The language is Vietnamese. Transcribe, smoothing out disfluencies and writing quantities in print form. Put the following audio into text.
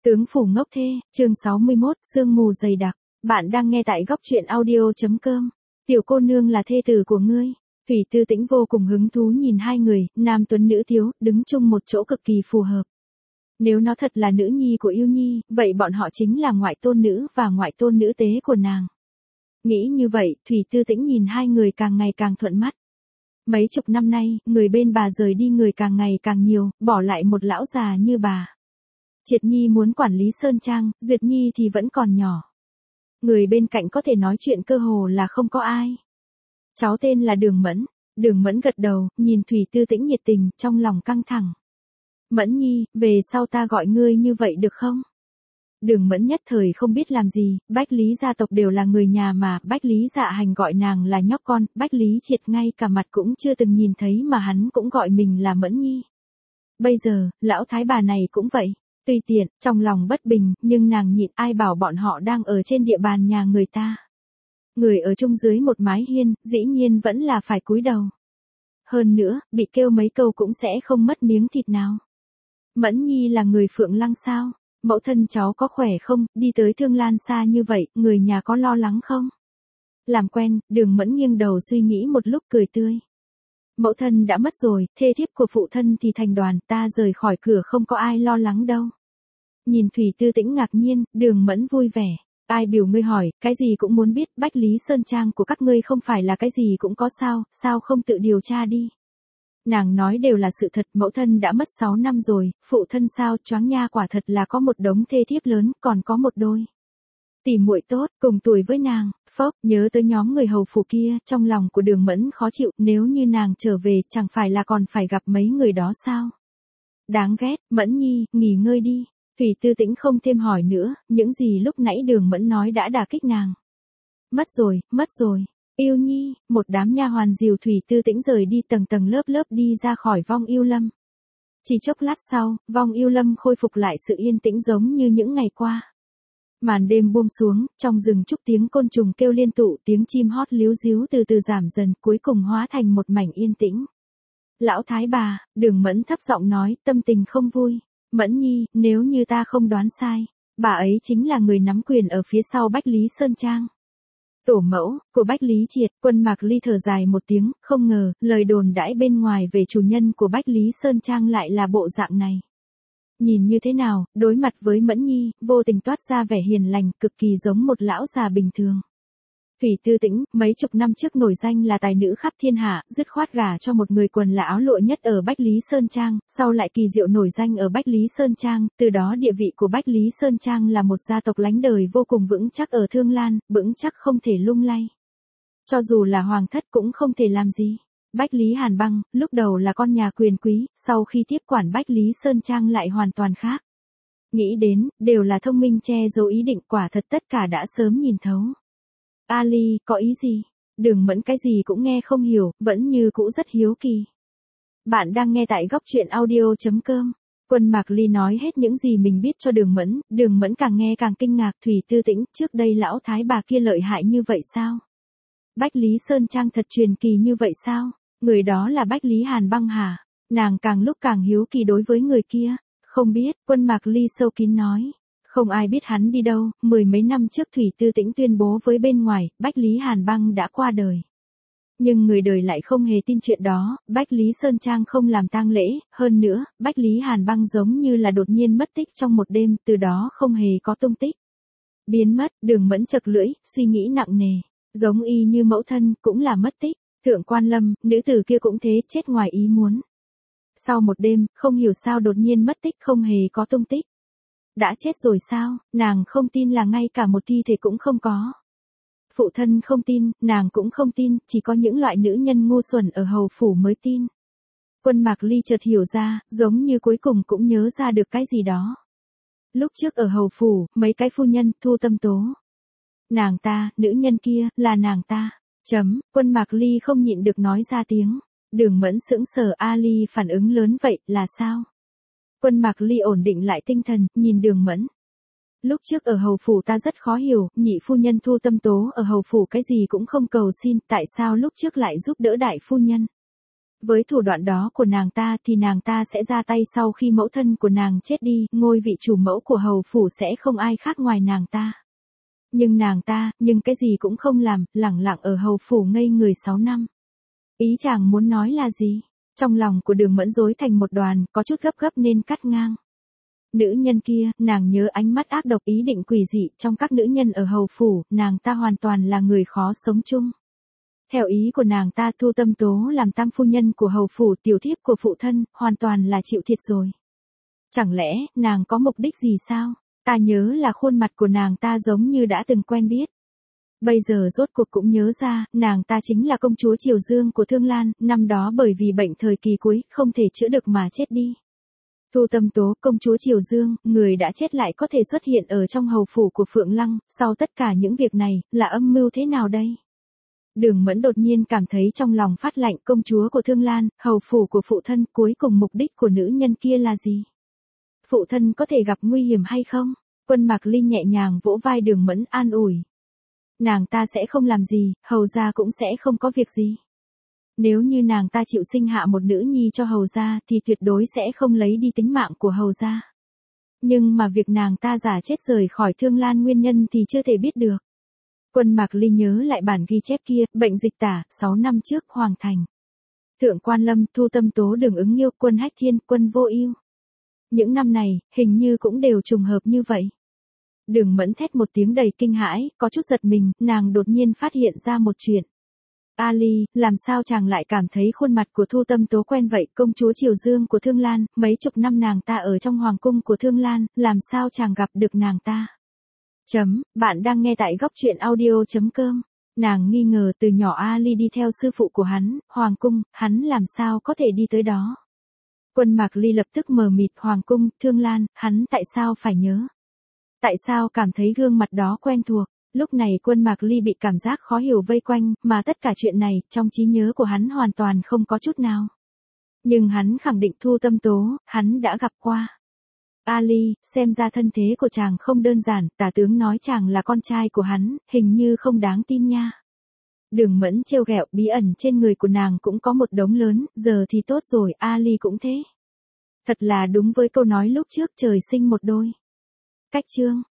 Tướng phủ ngốc thê, chương 61, sương mù dày đặc. Bạn đang nghe tại góc truyện audio.com. Tiểu cô nương là thê tử của ngươi. Thủy Tư Tĩnh vô cùng hứng thú nhìn hai người, nam tuấn nữ thiếu, đứng chung một chỗ cực kỳ phù hợp. Nếu nó thật là nữ nhi của Yêu Nhi, vậy bọn họ chính là ngoại tôn nữ và ngoại tôn nữ tế của nàng. Nghĩ như vậy, Thủy Tư Tĩnh nhìn hai người càng ngày càng thuận mắt. Mấy chục năm nay, người bên bà rời đi người càng ngày càng nhiều, bỏ lại một lão già như bà. Triệt Nhi muốn quản lý Sơn Trang, Duyệt Nhi thì vẫn còn nhỏ. Người bên cạnh có thể nói chuyện cơ hồ là không có ai. Cháu tên là Đường Mẫn. Đường Mẫn gật đầu, nhìn Thủy Tư Tĩnh nhiệt tình, trong lòng căng thẳng. Mẫn Nhi, về sau ta gọi ngươi như vậy được không? Đường Mẫn nhất thời không biết làm gì, Bách Lý gia tộc đều là người nhà mà, Bách Lý Dạ Hành gọi nàng là nhóc con, Bách Lý Triệt ngay cả mặt cũng chưa từng nhìn thấy mà hắn cũng gọi mình là Mẫn Nhi. Bây giờ, lão thái bà này cũng vậy. Tùy tiện, trong lòng bất bình, nhưng nàng nhịn, ai bảo bọn họ đang ở trên địa bàn nhà người ta. Người ở chung dưới một mái hiên, dĩ nhiên vẫn là phải cúi đầu. Hơn nữa, bị kêu mấy câu cũng sẽ không mất miếng thịt nào. Mẫn Nhi là người Phượng Lăng sao? Mẫu thân cháu có khỏe không? Đi tới Thương Lan xa như vậy, người nhà có lo lắng không? Làm quen, Đường Mẫn nghiêng đầu suy nghĩ một lúc cười tươi. Mẫu thân đã mất rồi, thê thiếp của phụ thân thì thành đoàn, ta rời khỏi cửa không có ai lo lắng đâu. Nhìn Thủy Tư Tĩnh ngạc nhiên, Đường Mẫn vui vẻ. Ai biểu ngươi hỏi, cái gì cũng muốn biết, Bách Lý Sơn Trang của các ngươi không phải là cái gì cũng có sao không tự điều tra đi. Nàng nói đều là sự thật, mẫu thân đã mất 6 năm rồi, phụ thân sao, choáng nha, quả thật là có một đống thê thiếp lớn, còn có một đôi tỷ muội tốt, cùng tuổi với nàng. Phốc, nhớ tới nhóm người hầu phủ kia, trong lòng của Đường Mẫn khó chịu, nếu như nàng trở về, chẳng phải là còn phải gặp mấy người đó sao? Đáng ghét, Mẫn Nhi, nghỉ ngơi đi. Thủy Tư Tĩnh không thêm hỏi nữa, những gì lúc nãy Đường Mẫn nói đã đả kích nàng. Mất rồi. Yêu Nhi, một đám nha hoàn dìu Thủy Tư Tĩnh rời đi tầng tầng lớp lớp đi ra khỏi Vong Yêu Lâm. Chỉ chốc lát sau, Vong Yêu Lâm khôi phục lại sự yên tĩnh giống như những ngày qua. Màn đêm buông xuống, trong rừng trúc tiếng côn trùng kêu liên tụ, tiếng chim hót líu ríu từ từ giảm dần, cuối cùng hóa thành một mảnh yên tĩnh. Lão thái bà, Đường Mẫn thấp giọng nói, tâm tình không vui. Mẫn Nhi, nếu như ta không đoán sai, bà ấy chính là người nắm quyền ở phía sau Bách Lý Sơn Trang. Tổ mẫu của Bách Lý Triệt. Quân Mạc Ly thở dài một tiếng, không ngờ, lời đồn đãi bên ngoài về chủ nhân của Bách Lý Sơn Trang lại là bộ dạng này. Nhìn như thế nào, đối mặt với Mẫn Nhi, vô tình toát ra vẻ hiền lành, cực kỳ giống một lão già bình thường. Thủy Tư Tĩnh, mấy chục năm trước nổi danh là tài nữ khắp thiên hạ, dứt khoát gả cho một người quần là áo lụa nhất ở Bách Lý Sơn Trang, sau lại kỳ diệu nổi danh ở Bách Lý Sơn Trang, từ đó địa vị của Bách Lý Sơn Trang là một gia tộc lánh đời vô cùng vững chắc ở Thương Lan, vững chắc không thể lung lay. Cho dù là hoàng thất cũng không thể làm gì. Bách Lý Hàn Băng, lúc đầu là con nhà quyền quý, sau khi tiếp quản Bách Lý Sơn Trang lại hoàn toàn khác. Nghĩ đến, đều là thông minh che giấu ý định, quả thật tất cả đã sớm nhìn thấu. Ali, có ý gì? Đường Mẫn cái gì cũng nghe không hiểu, vẫn như cũ rất hiếu kỳ. Bạn đang nghe tại góc truyện audio.com. Quân Mạc Ly nói hết những gì mình biết cho Đường Mẫn càng nghe càng kinh ngạc. Thủy Tư Tĩnh, trước đây lão thái bà kia lợi hại như vậy sao? Bách Lý Sơn Trang thật truyền kỳ như vậy sao? Người đó là Bách Lý Hàn Băng hả? Nàng càng lúc càng hiếu kỳ đối với người kia. Không biết, Quân Mạc Ly sâu kín nói. Không ai biết hắn đi đâu, 10 mấy năm trước Thủy Tư Tĩnh tuyên bố với bên ngoài, Bách Lý Hàn Băng đã qua đời. Nhưng người đời lại không hề tin chuyện đó, Bách Lý Sơn Trang không làm tang lễ, hơn nữa, Bách Lý Hàn Băng giống như là đột nhiên mất tích trong một đêm, từ đó không hề có tung tích. Biến mất, Đường Mẫn chật lưỡi, suy nghĩ nặng nề, giống y như mẫu thân, cũng là mất tích, Thượng Quan Lâm, nữ tử kia cũng thế, chết ngoài ý muốn. Sau một đêm, không hiểu sao đột nhiên mất tích không hề có tung tích. Đã chết rồi sao? Nàng không tin là ngay cả một thi thể cũng không có. Phụ thân không tin, nàng cũng không tin, chỉ có những loại nữ nhân ngu xuẩn ở hầu phủ mới tin. Quân Mạc Ly chợt hiểu ra, giống như cuối cùng cũng nhớ ra được cái gì đó. Lúc trước ở hầu phủ, mấy cái phu nhân, Thu Tâm Tố. Nàng ta, nữ nhân kia, là nàng ta. Quân Mạc Ly không nhịn được nói ra tiếng. Đường Mẫn sững sờ, Ali phản ứng lớn vậy, là sao? Quân Mạc Ly ổn định lại tinh thần, nhìn Đường Mẫn. Lúc trước ở hầu phủ ta rất khó hiểu, nhị phu nhân Thu Tâm Tố ở hầu phủ cái gì cũng không cầu xin, tại sao lúc trước lại giúp đỡ đại phu nhân? Với thủ đoạn đó của nàng ta thì nàng ta sẽ ra tay sau khi mẫu thân của nàng chết đi, ngôi vị chủ mẫu của hầu phủ sẽ không ai khác ngoài nàng ta. Nhưng nàng ta, cái gì cũng không làm, lẳng lặng ở hầu phủ ngây người 6 năm. Ý chàng muốn nói là gì? Trong lòng của Đường Mẫn rối thành một đoàn, có chút gấp nên cắt ngang. Nữ nhân kia, nàng nhớ ánh mắt ác độc ý định quỷ dị, trong các nữ nhân ở hầu phủ, nàng ta hoàn toàn là người khó sống chung. Theo ý của nàng ta, Thu Tâm Tố làm tam phu nhân của hầu phủ, tiểu thiếp của phụ thân, hoàn toàn là chịu thiệt rồi. Chẳng lẽ, nàng có mục đích gì sao? Ta nhớ là khuôn mặt của nàng ta giống như đã từng quen biết. Bây giờ rốt cuộc cũng nhớ ra, nàng ta chính là công chúa Triều Dương của Thương Lan, năm đó bởi vì bệnh thời kỳ cuối, không thể chữa được mà chết đi. Thu Tâm Tố, công chúa Triều Dương, người đã chết lại có thể xuất hiện ở trong hầu phủ của Phượng Lăng, sau tất cả những việc này, là âm mưu thế nào đây? Đường Mẫn đột nhiên cảm thấy trong lòng phát lạnh, công chúa của Thương Lan, hầu phủ của phụ thân, cuối cùng mục đích của nữ nhân kia là gì? Phụ thân có thể gặp nguy hiểm hay không? Quân Mạc Ly nhẹ nhàng vỗ vai Đường Mẫn an ủi. Nàng ta sẽ không làm gì, hầu gia cũng sẽ không có việc gì. Nếu như nàng ta chịu sinh hạ một nữ nhi cho hầu gia thì tuyệt đối sẽ không lấy đi tính mạng của hầu gia. Nhưng mà việc nàng ta giả chết rời khỏi Thương Lan nguyên nhân thì chưa thể biết được. Quân Mạc Ly nhớ lại bản ghi chép kia, bệnh dịch tả, 6 năm trước, Hoàng Thành. Thượng Quan Lâm, Thu Tâm Tố, Đường Ứng Nghiêu, Quân Hách Thiên, Quân Vô Ưu. Những năm này, hình như cũng đều trùng hợp như vậy. Đường Mẫn thét một tiếng đầy kinh hãi, có chút giật mình, nàng đột nhiên phát hiện ra một chuyện. Ali, làm sao chàng lại cảm thấy khuôn mặt của Thu Tâm Tố quen vậy, công chúa Triều Dương của Thương Lan, mấy chục năm nàng ta ở trong hoàng cung của Thương Lan, làm sao chàng gặp được nàng ta? Bạn đang nghe tại góc truyện audio.com. Nàng nghi ngờ từ nhỏ Ali đi theo sư phụ của hắn, hoàng cung, hắn làm sao có thể đi tới đó? Quân Mạc Ly lập tức mờ mịt, hoàng cung, Thương Lan, hắn tại sao phải nhớ? Tại sao cảm thấy gương mặt đó quen thuộc? Lúc này Quân Mạc Ly bị cảm giác khó hiểu vây quanh, mà tất cả chuyện này, trong trí nhớ của hắn hoàn toàn không có chút nào. Nhưng hắn khẳng định Thu Tâm Tố, hắn đã gặp qua. Ali, xem ra thân thế của chàng không đơn giản, tả tướng nói chàng là con trai của hắn, hình như không đáng tin nha. Đường Mẫn trêu ghẹo, bí ẩn trên người của nàng cũng có một đống lớn, giờ thì tốt rồi, Ali cũng thế. Thật là đúng với câu nói lúc trước, trời sinh một đôi. Cách chương